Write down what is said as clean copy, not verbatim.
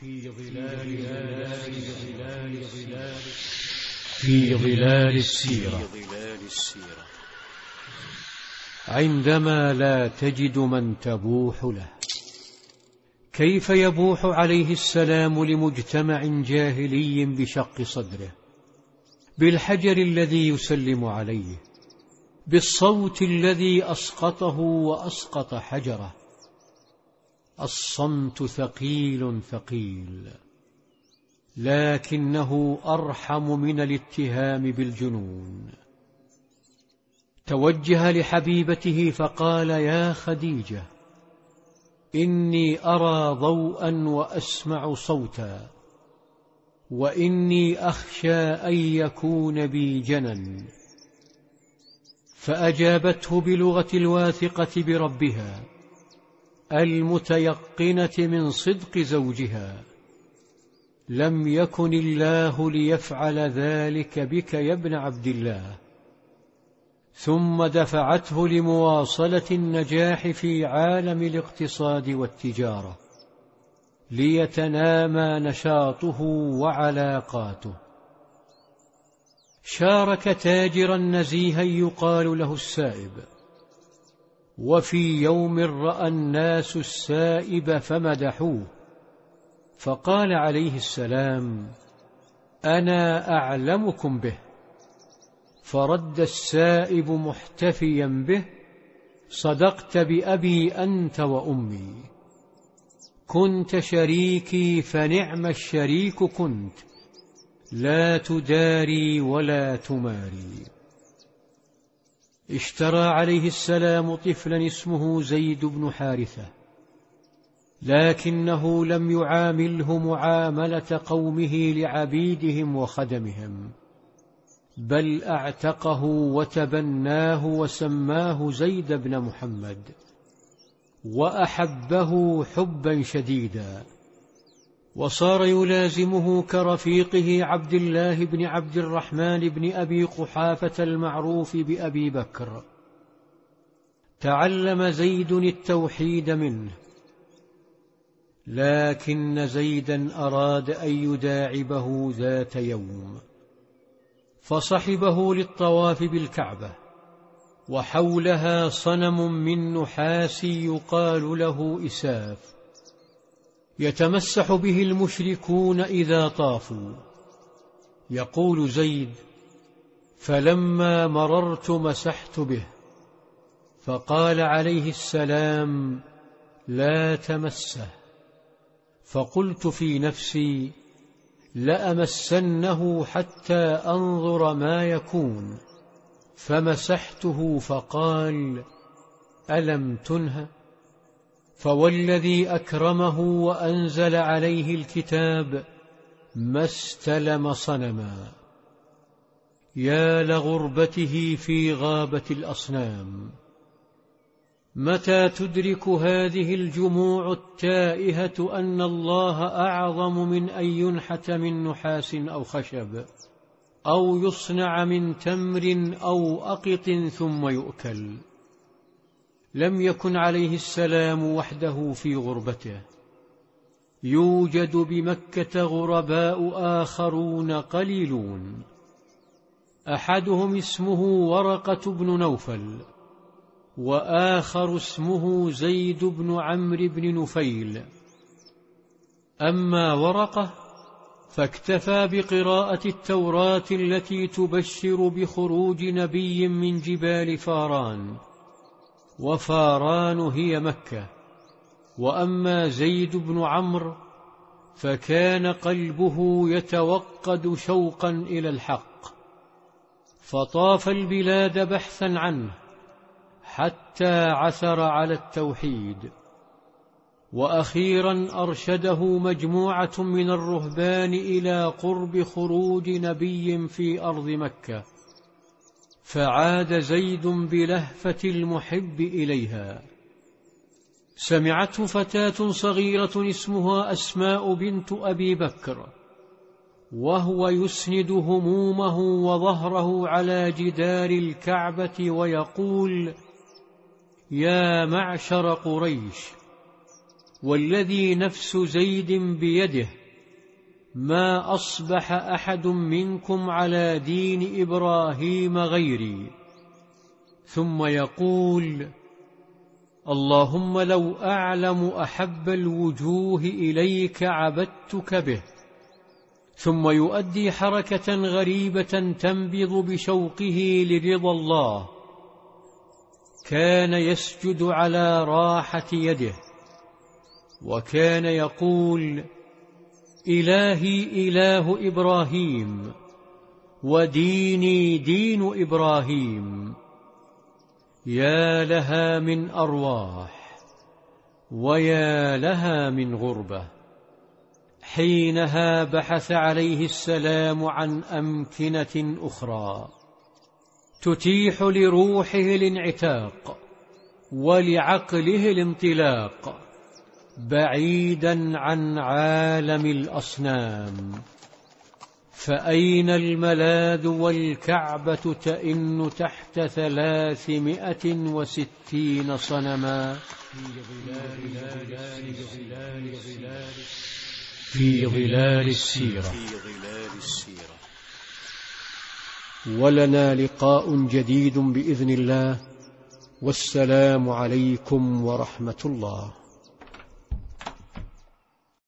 في ظلال السيرة. عندما لا تجد من تبوح له، كيف يبوح عليه السلام لمجتمع جاهلي بشق صدره، بالحجر الذي يسلم عليه، بالصوت الذي أسقطه وأسقط حجره؟ الصمت ثقيل ثقيل، لكنه أرحم من الاتهام بالجنون. توجه لحبيبته فقال: يا خديجة، إني أرى ضوءا وأسمع صوتا، وإني أخشى أن يكون بي جنن. فأجابته بلغة الواثقة بربها المتيقنة من صدق زوجها: لم يكن الله ليفعل ذلك بك يا ابن عبد الله. ثم دفعته لمواصلة النجاح في عالم الاقتصاد والتجارة، ليتنامى نشاطه وعلاقاته. شارك تاجرا نزيها يقال له السائب، وفي يوم رأى الناس السائب فمدحوه، فقال عليه السلام: أنا أعلمكم به. فرد السائب محتفيا به: صدقت بأبي أنت وأمي، كنت شريكي فنعم الشريك كنت، لا تداري ولا تماري. اشترى عليه السلام طفلا اسمه زيد بن حارثة، لكنه لم يعامله معاملة قومه لعبيدهم وخدمهم، بل اعتقه وتبناه وسماه زيد بن محمد، وأحبه حبا شديدا، وصار يلازمه كرفيقه عبد الله بن عبد الرحمن بن أبي قحافة المعروف بأبي بكر. تعلم زيد التوحيد منه، لكن زيدا أراد أن يداعبه ذات يوم، فصحبه للطواف بالكعبة، وحولها صنم من نحاس يقال له إساف، يتمسح به المشركون إذا طافوا. يقول زيد: فلما مررت مسحت به، فقال عليه السلام: لا تمسه. فقلت في نفسي: لأمسنه حتى أنظر ما يكون، فمسحته، فقال: ألم تنه؟ فوالذي أكرمه وأنزل عليه الكتاب ما استلم صنما. يا لغربته في غابة الأصنام. متى تدرك هذه الجموع التائهة أن الله أعظم من أن ينحت من نحاس أو خشب، أو يصنع من تمر أو أقط ثم يؤكل؟ لم يكن عليه السلام وحده في غربته، يوجد بمكة غرباء آخرون قليلون. أحدهم اسمه ورقة بن نوفل، وآخر اسمه زيد بن عمرو بن نفيل. أما ورقة فاكتفى بقراءة التوراة التي تبشر بخروج نبي من جبال فاران، وفاران هي مكة. وأما زيد بن عمرو فكان قلبه يتوقد شوقا إلى الحق، فطاف البلاد بحثا عنه حتى عثر على التوحيد. وأخيرا أرشده مجموعة من الرهبان إلى قرب خروج نبي في أرض مكة، فعاد زيد بلهفة المحب إليها. سمعته فتاة صغيرة اسمها أسماء بنت أبي بكر، وهو يسند همومه وظهره على جدار الكعبة ويقول: يا معشر قريش، والذي نفس زيد بيده ما أصبح أحد منكم على دين إبراهيم غيري، ثم يقول: اللهم لو أعلم أحب الوجوه إليك عبدتك به، ثم يؤدي حركة غريبة تنبض بشوقه لرضا الله، كان يسجد على راحة يده، وكان يقول: إلهي إله إبراهيم، وديني دين إبراهيم. يا لها من أرواح، ويا لها من غربة. حينها بحث عليه السلام عن أمكنة أخرى تتيح لروحه الانعتاق ولعقله الانطلاق بعيدا عن عالم الأصنام. فأين الملاذ والكعبة تئن تحت 360 صنما في ظلال السيرة. ولنا لقاء جديد بإذن الله، والسلام عليكم ورحمة الله.